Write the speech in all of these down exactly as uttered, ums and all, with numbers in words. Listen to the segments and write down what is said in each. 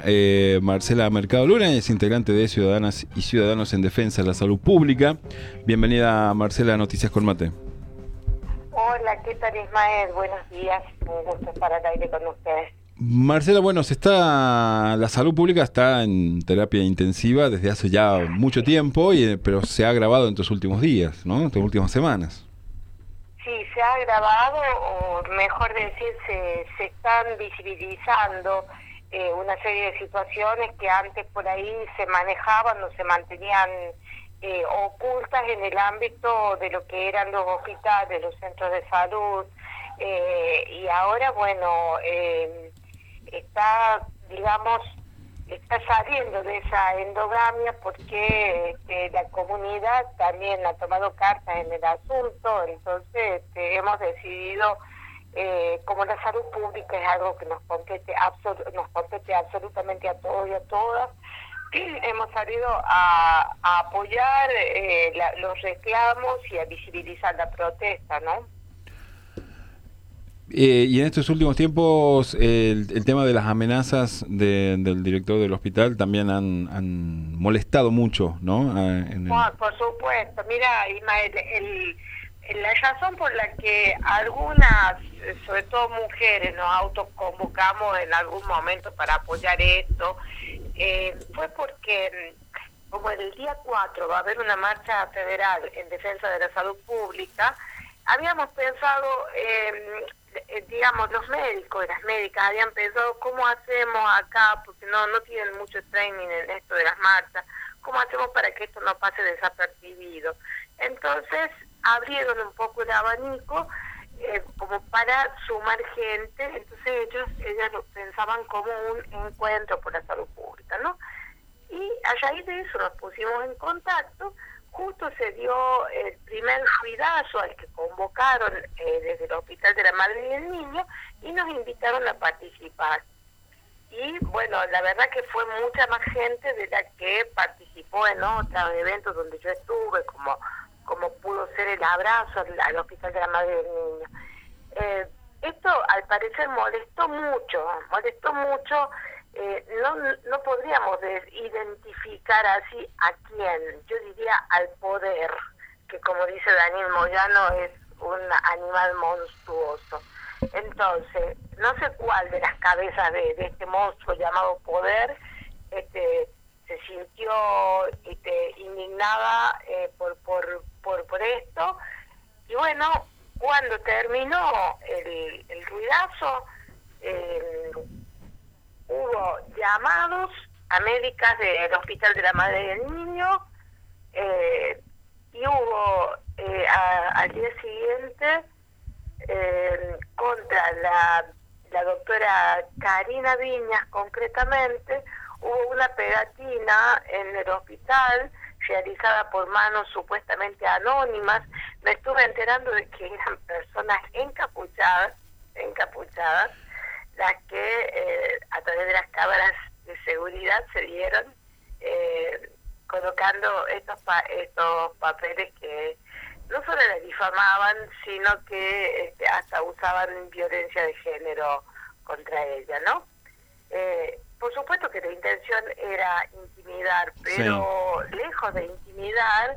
eh, Marcela Mercado Luna, es integrante de Ciudadanas y Ciudadanos en Defensa de la Salud Pública. Bienvenida, Marcela, a Noticias con Mate. Hola, ¿qué tal, Ismael? Buenos días, un gusto estar al aire con ustedes. Marcela, bueno, se está, la salud pública está en terapia intensiva desde hace ya mucho tiempo, y, pero se ha agravado en estos últimos días, ¿no? En estas últimas semanas. Sí, se ha agravado, o mejor decir, se, se están visibilizando eh, una serie de situaciones que antes por ahí se manejaban o se mantenían eh, ocultas en el ámbito de lo que eran los hospitales, los centros de salud, eh, y ahora, bueno, eh, está, digamos, está saliendo de esa endogamia porque este, la comunidad también ha tomado cartas en el asunto. Entonces este, hemos decidido, eh, como la salud pública es algo que nos compete, absol- nos compete absolutamente a todos y a todas, hemos salido a, a apoyar eh, la, los reclamos y a visibilizar la protesta, ¿no? Eh, y en estos últimos tiempos el, el tema de las amenazas de, del director del hospital también han, han molestado mucho, ¿no? Ah, en el... Por, por supuesto. Mira, Ismael, el, el, la razón por la que algunas, sobre todo mujeres, nos autoconvocamos en algún momento para apoyar esto, eh, fue porque como el día cuatro va a haber una marcha federal en defensa de la salud pública, habíamos pensado... Eh, digamos, los médicos y las médicas habían pensado cómo hacemos acá, porque no no tienen mucho training en esto de las marchas, cómo hacemos para que esto no pase desapercibido. Entonces abrieron un poco el abanico eh, como para sumar gente. Entonces ellos ellas lo pensaban como un encuentro por la salud pública, ¿no? Y a raíz de eso nos pusimos en contacto. Justo se dio el primer ruidazo al que convocaron eh, desde el Hospital de la Madre y el Niño, y nos invitaron a participar. Y bueno, la verdad que fue mucha más gente de la que participó en otros eventos donde yo estuve, como como pudo ser el abrazo al, al Hospital de la Madre y el Niño. Eh, esto al parecer molestó mucho, molestó mucho. Eh, no no podríamos identificar así a quién, yo diría al poder, que como dice Daniel Moyano es un animal monstruoso. Entonces, no sé cuál de las cabezas de, de este monstruo llamado poder este, se sintió este, indignada eh, por, por, por, por esto, y bueno, cuando terminó el, el ruidazo, eh, hubo llamados a médicas del Hospital de la Madre y el Niño, eh, y hubo eh, a, al día siguiente eh, contra la, la doctora Karina Viñas concretamente, hubo una pegatina en el hospital realizada por manos supuestamente anónimas. Me estuve enterando de que eran personas encapuchadas, encapuchadas, las que eh, a través de las cámaras de seguridad se dieron eh, colocando estos pa estos papeles que no solo la difamaban, sino que este, hasta usaban violencia de género contra ella, ¿no? Eh, por supuesto que la intención era intimidar, pero sí, lejos de intimidar,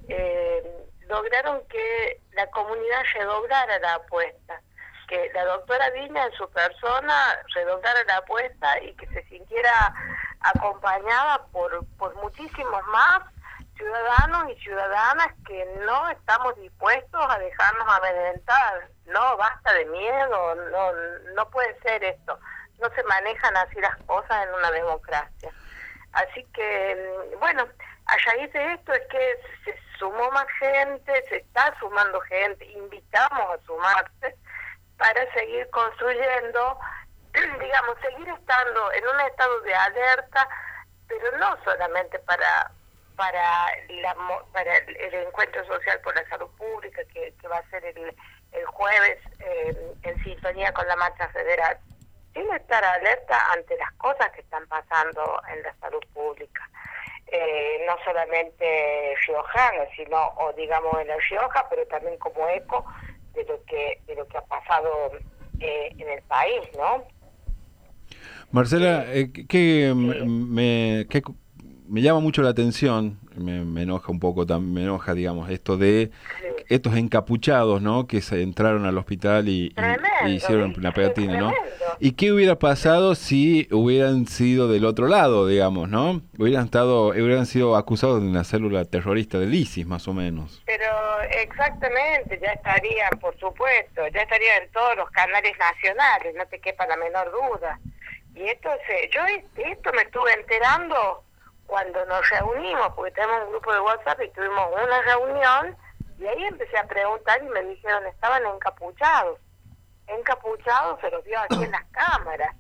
eh, lograron que la comunidad redoblara la apuesta, que la doctora Viña en su persona redoblara la apuesta y que se sintiera acompañada por, por muchísimos más ciudadanos y ciudadanas que no estamos dispuestos a dejarnos amedrentar. No, basta de miedo, no, no puede ser esto. No se manejan así las cosas en una democracia. Así que, bueno, a raíz de esto es que se sumó más gente, se está sumando gente, invitamos a sumarse para seguir construyendo, digamos, seguir estando en un estado de alerta, pero no solamente para para la, para el, el encuentro social por la salud pública que, que va a ser el, el jueves eh, en sintonía con la marcha federal, sino estar alerta ante las cosas que están pasando en la salud pública, eh, no solamente riojana, sino o digamos en La Rioja, pero también como eco de lo que de lo que ha pasado eh, en el país, ¿no? Marcela, eh, que Sí. me, que me llama mucho la atención, me, me enoja un poco, tam- me enoja, digamos, esto de Sí. estos encapuchados, ¿no? Que se entraron al hospital y, y- y Tremendo, hicieron ¿viste? la pegatina, ¿no? Tremendo. ¿Y qué hubiera pasado si hubieran sido del otro lado, digamos, ¿no? Hubieran estado, hubieran sido acusados de una célula terrorista del ISIS, más o menos. Pero exactamente, ya estarían, por supuesto, ya estarían en todos los canales nacionales, no te quepa la menor duda. Y esto se, yo de esto me estuve enterando cuando nos reunimos, porque tenemos un grupo de WhatsApp y tuvimos una reunión, y ahí empecé a preguntar y me dijeron, estaban encapuchados. Encapuchados se los vio aquí en las cámaras.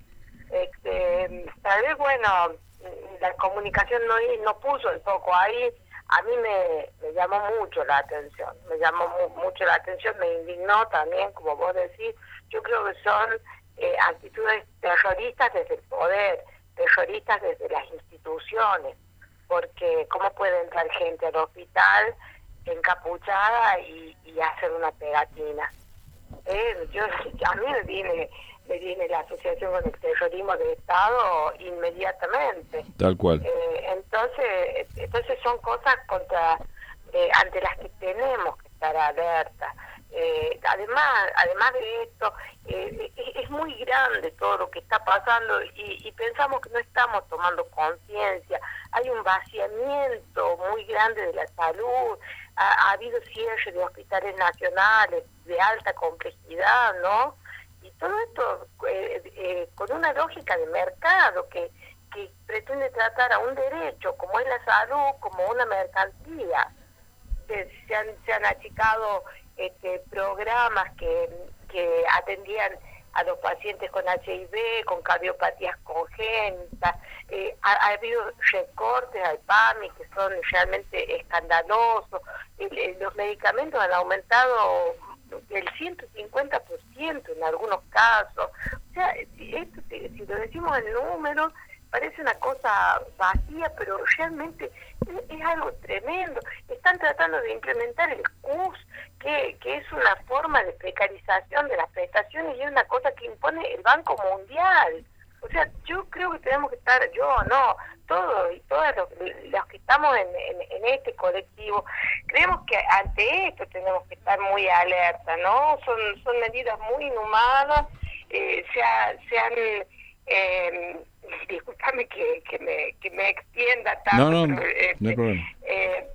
Este, tal vez, bueno, la comunicación no, no puso el foco ahí. A mí me, me llamó mucho la atención, me llamó mu mucho la atención, me indignó también, como vos decís. Yo creo que son eh, actitudes terroristas desde el poder, terroristas desde las instituciones, porque cómo puede entrar gente al hospital encapuchada y, y hacer una pegatina. Eh, yo a mí me viene me viene la asociación con el terrorismo de Estado inmediatamente. Tal cual. Eh, entonces, entonces son cosas contra eh, ante las que tenemos que estar alerta. Eh, además, además de esto, eh, es, es muy grande todo lo que está pasando y, y pensamos que no estamos tomando conciencia. Hay un vaciamiento muy grande de la salud. Ha, ha habido cierre de hospitales nacionales de alta complejidad, ¿no? Y todo esto eh, eh, con una lógica de mercado que, que pretende tratar a un derecho como es la salud como una mercancía. Se, se, han, se han achicado este, programas que, que atendían a los pacientes con H I V, con cardiopatías congénitas. Eh, ha, ha habido recortes al PAMI que son realmente escandalosos. El, el, los medicamentos han aumentado del ciento cincuenta por ciento en algunos casos. O sea, esto, si lo decimos en números, parece una cosa vacía, pero realmente es, es algo tremendo. Están tratando de implementar el C U S, que, que es una forma de precarización de las prestaciones y es una cosa que impone el Banco Mundial. O sea, yo creo que tenemos que estar, yo no, todos y todas los, los que estamos en, en, en este colectivo, creemos que ante esto tenemos que estar muy alerta, ¿no? Son, son medidas muy inhumanas, eh, se, ha, se han... Eh, discúlpame que, que, me, que me extienda tanto. No, no, pero, este, no hay problema. Eh,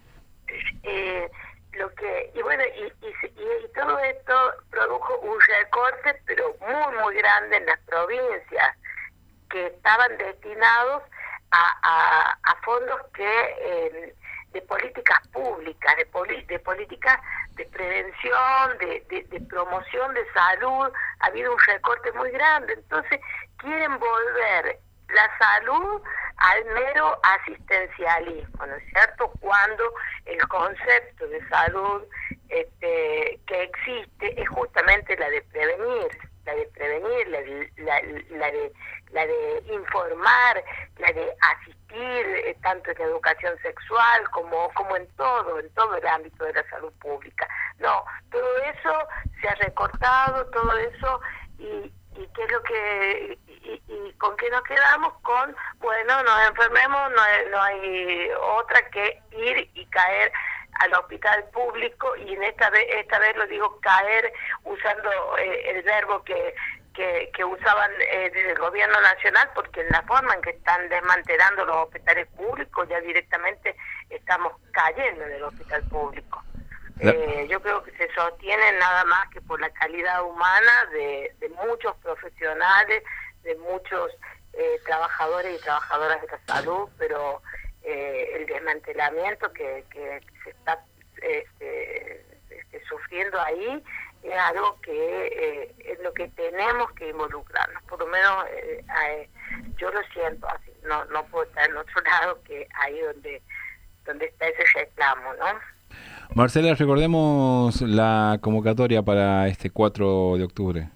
eh, lo que y bueno y, y, y, y todo esto produjo un recorte pero muy muy grande en las provincias que estaban destinados a, a, a fondos que eh, de políticas públicas, de, poli, de políticas de prevención, de, de, de promoción de salud. Ha habido un recorte muy grande, entonces quieren volver la salud al mero asistencialismo, ¿no es cierto? Cuando el concepto de salud este, que existe es justamente la de prevenir, la de prevenir, la de, la, la de, la de informar, la de asistir, eh, tanto en educación sexual como, como en todo, en todo el ámbito de la salud pública. No, todo eso se ha recortado, todo eso, y, y qué es lo que... Y, y con qué nos quedamos con, bueno, nos enfermemos, no hay, no hay otra que ir y caer al hospital público, y en esta vez esta vez lo digo caer usando eh, el verbo que que, que usaban eh, desde el gobierno nacional, porque en la forma en que están desmantelando los hospitales públicos ya directamente estamos cayendo en el hospital público. Eh, yo creo que se sostiene nada más que por la calidad humana de, de muchos profesionales, de muchos eh, trabajadores y trabajadoras de la salud, pero eh, el desmantelamiento que, que, que se está este, este, sufriendo ahí es algo que eh, es lo que tenemos que involucrarnos, por lo menos eh, eh, yo lo siento así, no no puedo estar en otro lado que ahí donde donde está ese reclamo, ¿no? Marcela, recordemos la convocatoria para este cuatro de octubre.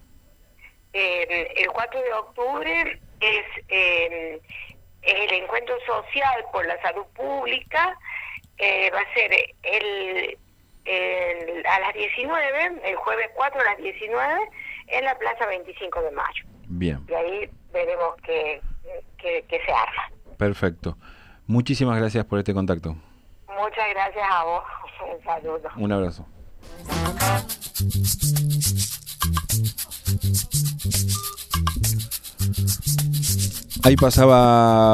Eh, el cuatro de octubre es, eh, es el encuentro social por la salud pública. Eh, va a ser el, el a las diecinueve, el jueves cuatro a las diecinueve, en la Plaza veinticinco de mayo. Bien. Y ahí veremos qué, qué, qué se arma. Perfecto. Muchísimas gracias por este contacto. Muchas gracias a vos. Un saludo. Un abrazo. Ahí pasaba